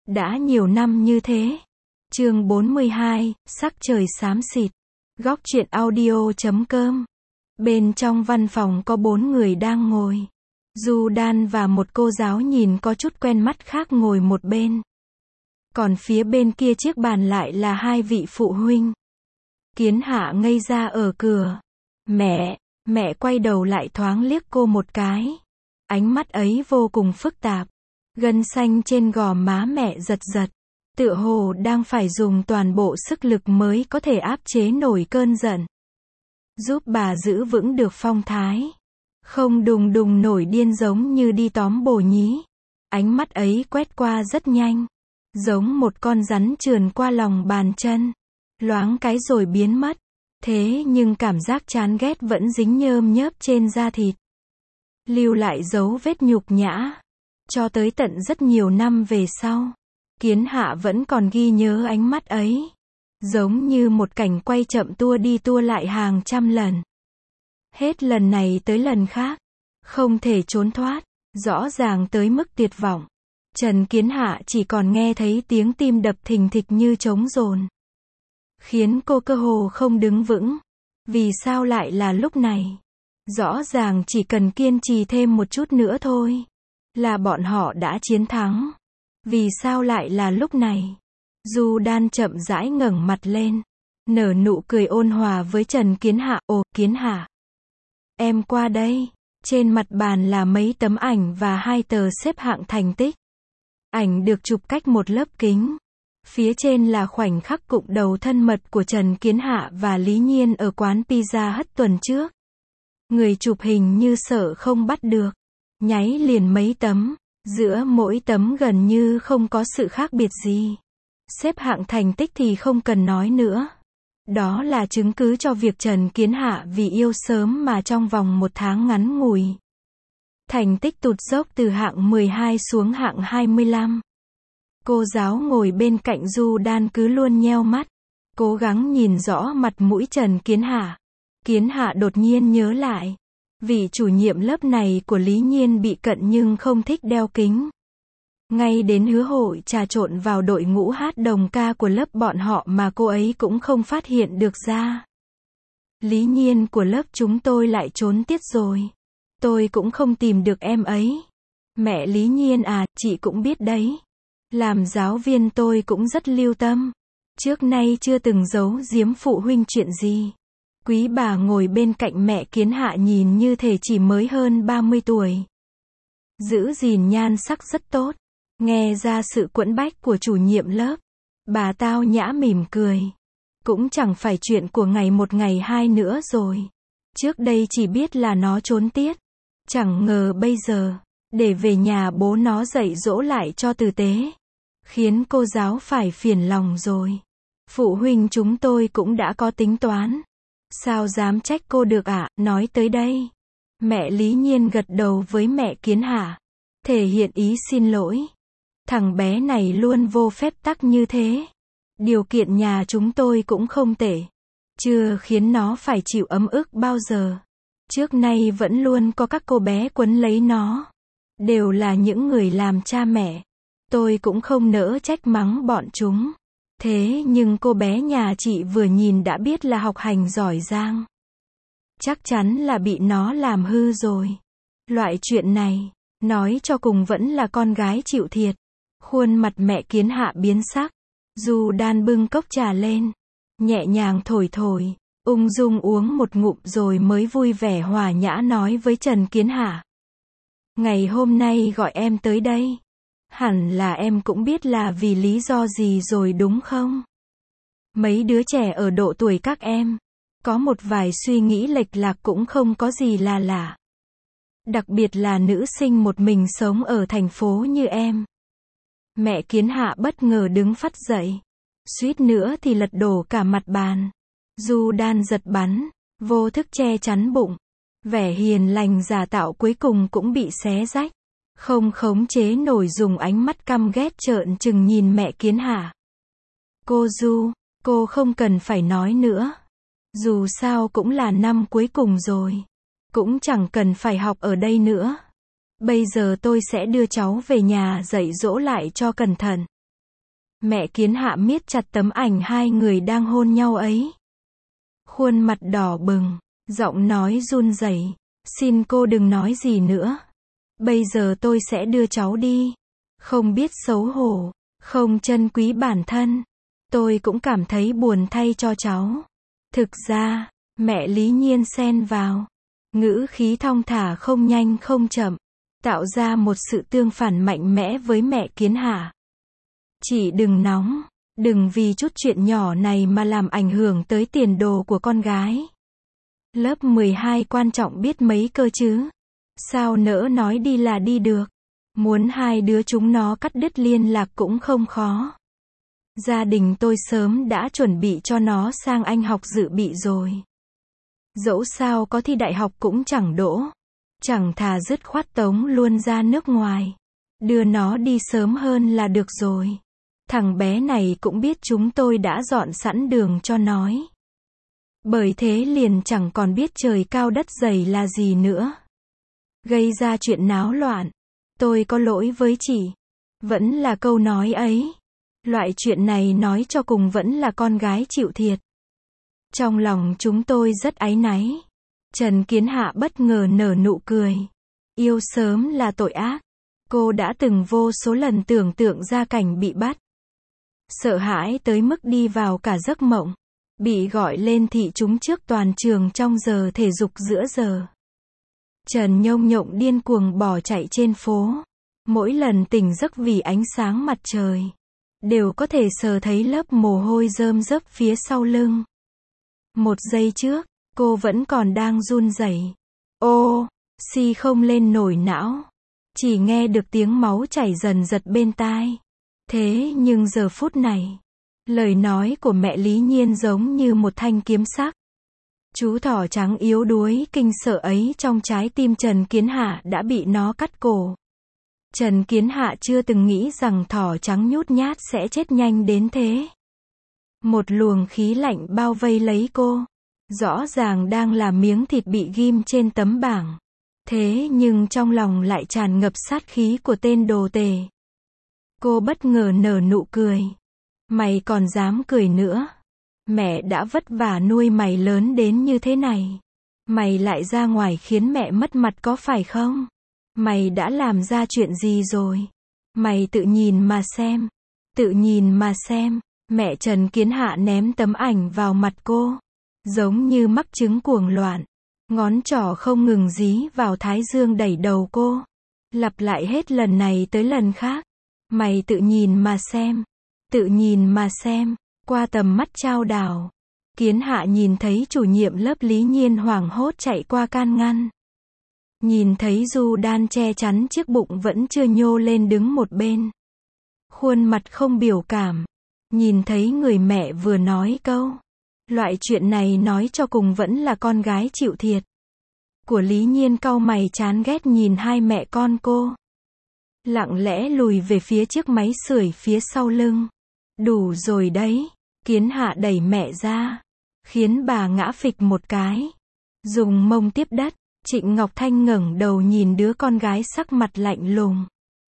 Đã nhiều năm như thế. Chương 42, sắc trời xám xịt. Góc truyện audio.com. Bên trong văn phòng có 4 người đang ngồi. Du Đan và một cô giáo nhìn có chút quen mắt khác ngồi một bên. Còn phía bên kia chiếc bàn lại là 2 vị phụ huynh. Kiến Hạ ngây ra ở cửa. Mẹ quay đầu lại thoáng liếc cô một cái. Ánh mắt ấy vô cùng phức tạp. Gân xanh trên gò má mẹ giật giật. Tựa hồ đang phải dùng toàn bộ sức lực mới có thể áp chế nổi cơn giận. Giúp bà giữ vững được phong thái. Không đùng đùng nổi điên giống như đi tóm bồ nhí. Ánh mắt ấy quét qua rất nhanh. Giống một con rắn trườn qua lòng bàn chân. Loáng cái rồi biến mất. Thế nhưng cảm giác chán ghét vẫn dính nhơm nhớp trên da thịt. Lưu lại dấu vết nhục nhã. Cho tới tận rất nhiều năm về sau. Kiến Hạ vẫn còn ghi nhớ ánh mắt ấy. Giống như một cảnh quay chậm tua đi tua lại hàng trăm lần. Hết lần này tới lần khác. Không thể trốn thoát. Rõ ràng tới mức tuyệt vọng. Trần Kiến Hạ chỉ còn nghe thấy tiếng tim đập thình thịch như trống dồn. Khiến cô cơ hồ không đứng vững. Vì sao lại là lúc này? Rõ ràng chỉ cần kiên trì thêm một chút nữa thôi. Là bọn họ đã chiến thắng. Vì sao lại là lúc này? Du Đan chậm rãi ngẩng mặt lên. Nở nụ cười ôn hòa với Trần Kiến Hạ. Ồ, Kiến Hạ. Em qua đây. Trên mặt bàn là mấy tấm ảnh và 2 tờ xếp hạng thành tích. Ảnh được chụp cách một lớp kính. Phía trên là khoảnh khắc cụm đầu thân mật của Trần Kiến Hạ và Lý Nhiên ở quán pizza Hut tuần trước. Người chụp hình như sợ không bắt được. Nháy liền mấy tấm. Giữa mỗi tấm gần như không có sự khác biệt gì. Xếp hạng thành tích thì không cần nói nữa. Đó là chứng cứ cho việc Trần Kiến Hạ vì yêu sớm mà trong vòng 1 tháng ngắn ngủi. Thành tích tụt dốc từ hạng 12 xuống hạng 25. Cô giáo ngồi bên cạnh Du Đan cứ luôn nheo mắt. Cố gắng nhìn rõ mặt mũi Trần Kiến Hạ. Kiến Hạ đột nhiên nhớ lại. Vị chủ nhiệm lớp này của Lý Nhiên bị cận nhưng không thích đeo kính. Ngay đến hứa hội trà trộn vào đội ngũ hát đồng ca của lớp bọn họ mà cô ấy cũng không phát hiện được ra. Lý Nhiên của lớp chúng tôi lại trốn tiết rồi. Tôi cũng không tìm được em ấy. Mẹ Lý Nhiên à, chị cũng biết đấy. Làm giáo viên tôi cũng rất lưu tâm. Trước nay chưa từng giấu giếm phụ huynh chuyện gì. Quý bà ngồi bên cạnh mẹ Kiến Hạ nhìn như thể chỉ mới hơn 30 tuổi. Giữ gìn nhan sắc rất tốt. Nghe ra sự quẫn bách của chủ nhiệm lớp. Bà tao nhã mỉm cười. Cũng chẳng phải chuyện của ngày 1 ngày 2 nữa rồi. Trước đây chỉ biết là nó trốn tiết. Chẳng ngờ bây giờ, để về nhà bố nó dạy dỗ lại cho tử tế. Khiến cô giáo phải phiền lòng rồi. Phụ huynh chúng tôi cũng đã có tính toán. Sao dám trách cô được ạ, nói tới đây. Mẹ Lý Nhiên gật đầu với mẹ Kiến Hạ. Thể hiện ý xin lỗi. Thằng bé này luôn vô phép tắc như thế. Điều kiện nhà chúng tôi cũng không tệ. Chưa khiến nó phải chịu ấm ức bao giờ. Trước nay vẫn luôn có các cô bé quấn lấy nó. Đều là những người làm cha mẹ. Tôi cũng không nỡ trách mắng bọn chúng. Thế nhưng cô bé nhà chị vừa nhìn đã biết là học hành giỏi giang. Chắc chắn là bị nó làm hư rồi. Loại chuyện này, nói cho cùng vẫn là con gái chịu thiệt. Khuôn mặt mẹ Kiến Hạ biến sắc. Du Đan bưng cốc trà lên. Nhẹ nhàng thổi thổi. Ung dung uống một ngụm rồi mới vui vẻ hòa nhã nói với Trần Kiến Hạ. Ngày hôm nay gọi em tới đây. Hẳn là em cũng biết là vì lý do gì rồi đúng không? Mấy đứa trẻ ở độ tuổi các em. Có một vài suy nghĩ lệch lạc cũng không có gì là lạ. Đặc biệt là nữ sinh một mình sống ở thành phố như em. Mẹ Kiến Hạ bất ngờ đứng phắt dậy. Suýt nữa thì lật đổ cả mặt bàn. Du Đan giật bắn. Vô thức che chắn bụng. Vẻ hiền lành giả tạo cuối cùng cũng bị xé rách. Không khống chế nổi dùng ánh mắt căm ghét trợn trừng nhìn mẹ Kiến Hạ. Cô Du, cô không cần phải nói nữa. Dù sao cũng là năm cuối cùng rồi. Cũng chẳng cần phải học ở đây nữa. Bây giờ tôi sẽ đưa cháu về nhà dạy dỗ lại cho cẩn thận. Mẹ Kiến Hạ miết chặt tấm ảnh hai người đang hôn nhau ấy. Khuôn mặt đỏ bừng, giọng nói run rẩy. Xin cô đừng nói gì nữa. Bây giờ tôi sẽ đưa cháu đi. Không biết xấu hổ, không trân quý bản thân. Tôi cũng cảm thấy buồn thay cho cháu. Thực ra, mẹ Lý Nhiên xen vào. Ngữ khí thong thả không nhanh không chậm. Tạo ra một sự tương phản mạnh mẽ với mẹ Kiến Hạ. Chị đừng nóng. Đừng vì chút chuyện nhỏ này mà làm ảnh hưởng tới tiền đồ của con gái. Lớp 12 quan trọng biết mấy cơ chứ. Sao nỡ nói đi là đi được. Muốn hai đứa chúng nó cắt đứt liên lạc cũng không khó. Gia đình tôi sớm đã chuẩn bị cho nó sang Anh học dự bị rồi. Dẫu sao có thi đại học cũng chẳng đỗ. Chẳng thà dứt khoát tống luôn ra nước ngoài. Đưa nó đi sớm hơn là được rồi. Thằng bé này cũng biết chúng tôi đã dọn sẵn đường cho nó. Bởi thế liền chẳng còn biết trời cao đất dày là gì nữa. Gây ra chuyện náo loạn. Tôi có lỗi với chị. Vẫn là câu nói ấy. Loại chuyện này nói cho cùng vẫn là con gái chịu thiệt. Trong lòng chúng tôi rất áy náy. Trần Kiến Hạ bất ngờ nở nụ cười. Yêu sớm là tội ác. Cô đã từng vô số lần tưởng tượng ra cảnh bị bắt. Sợ hãi tới mức đi vào cả giấc mộng. Bị gọi lên thị chúng trước toàn trường trong giờ thể dục giữa giờ. Trần Nhông Nhộng điên cuồng bỏ chạy trên phố. Mỗi lần tỉnh giấc vì ánh sáng mặt trời. Đều có thể sờ thấy lớp mồ hôi rơm rớp phía sau lưng. Một giây trước, cô vẫn còn đang run rẩy. Ô, si không lên nổi não. Chỉ nghe được tiếng máu chảy dần dật bên tai. Thế nhưng giờ phút này, lời nói của mẹ Lý Nhiên giống như một thanh kiếm sắc. Chú thỏ trắng yếu đuối kinh sợ ấy trong trái tim Trần Kiến Hạ đã bị nó cắt cổ. Trần Kiến Hạ chưa từng nghĩ rằng thỏ trắng nhút nhát sẽ chết nhanh đến thế. Một luồng khí lạnh bao vây lấy cô. Rõ ràng đang là miếng thịt bị ghim trên tấm bảng. Thế nhưng trong lòng lại tràn ngập sát khí của tên đồ tể. Cô bất ngờ nở nụ cười. Mày còn dám cười nữa. Mẹ đã vất vả nuôi mày lớn đến như thế này. Mày lại ra ngoài khiến mẹ mất mặt có phải không? Mày đã làm ra chuyện gì rồi? Mày tự nhìn mà xem. Tự nhìn mà xem. Mẹ Trần Kiến Hạ ném tấm ảnh vào mặt cô. Giống như mắc chứng cuồng loạn. Ngón trỏ không ngừng dí vào thái dương đẩy đầu cô. Lặp lại hết lần này tới lần khác. Mày tự nhìn mà xem. Tự nhìn mà xem. Qua tầm mắt trao đảo. Kiến Hạ nhìn thấy chủ nhiệm lớp Lý Nhiên hoảng hốt chạy qua can ngăn. Nhìn thấy Du Đan che chắn chiếc bụng vẫn chưa nhô lên đứng một bên. Khuôn mặt không biểu cảm. Nhìn thấy người mẹ vừa nói câu. Loại chuyện này nói cho cùng vẫn là con gái chịu thiệt. Của Lý Nhiên cau mày chán ghét nhìn hai mẹ con cô. Lặng lẽ lùi về phía chiếc máy sưởi phía sau lưng. Đủ rồi đấy. Kiến Hạ đẩy mẹ ra. Khiến bà ngã phịch một cái. Dùng mông tiếp đất. Trịnh Ngọc Thanh ngẩng đầu nhìn đứa con gái sắc mặt lạnh lùng.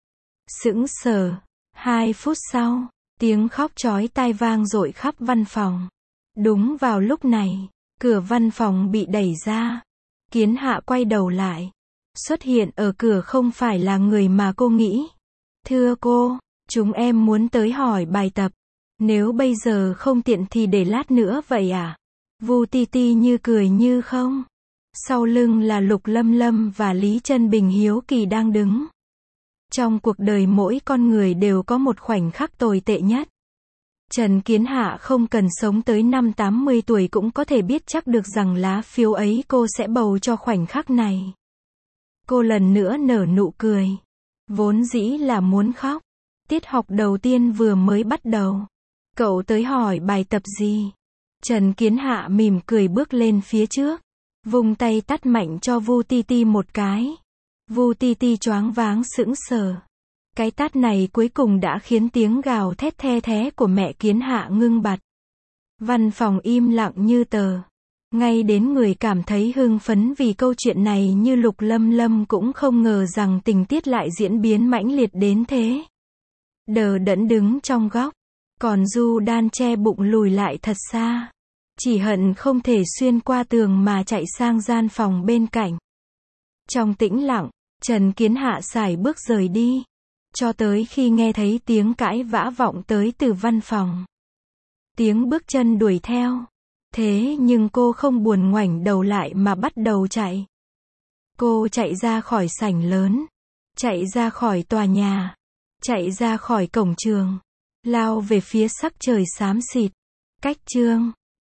Sững sờ. 2 phút sau, tiếng khóc chói tai vang dội khắp văn phòng. Đúng vào lúc này, cửa văn phòng bị đẩy ra. Kiến Hạ quay đầu lại. Xuất hiện ở cửa không phải là người mà cô nghĩ. Thưa cô, chúng em muốn tới hỏi bài tập. Nếu bây giờ không tiện thì để lát nữa vậy à? Vu Ti Ti như cười như không. Sau lưng là Lục Lâm Lâm và Lý Trân Bình hiếu kỳ đang đứng. Trong cuộc đời mỗi con người đều có một khoảnh khắc tồi tệ nhất. Trần Kiến Hạ không cần sống tới năm 80 tuổi cũng có thể biết chắc được rằng lá phiếu ấy cô sẽ bầu cho khoảnh khắc này. Cô lần nữa nở nụ cười. Vốn dĩ là muốn khóc. Tiết học đầu tiên vừa mới bắt đầu. Cậu tới hỏi bài tập gì? Trần Kiến Hạ mỉm cười bước lên phía trước. Vung tay tát mạnh cho Vu Ti Ti một cái. Vu Ti Ti choáng váng sững sờ. Cái tát này cuối cùng đã khiến tiếng gào thét the thé của mẹ Kiến Hạ ngưng bặt. Văn phòng im lặng như tờ. Ngay đến người cảm thấy hưng phấn vì câu chuyện này như Lục Lâm Lâm cũng không ngờ rằng tình tiết lại diễn biến mãnh liệt đến thế. Đờ đẫn đứng trong góc. Còn Du Đan che bụng lùi lại thật xa. Chỉ hận không thể xuyên qua tường mà chạy sang gian phòng bên cạnh. Trong tĩnh lặng, Trần Kiến Hạ sải bước rời đi. Cho tới khi nghe thấy tiếng cãi vã vọng tới từ văn phòng. Tiếng bước chân đuổi theo. Thế nhưng cô không buồn ngoảnh đầu lại mà bắt đầu chạy. Cô chạy ra khỏi sảnh lớn. Chạy ra khỏi tòa nhà. Chạy ra khỏi cổng trường. Lao về phía sắc trời xám xịt. Cách chương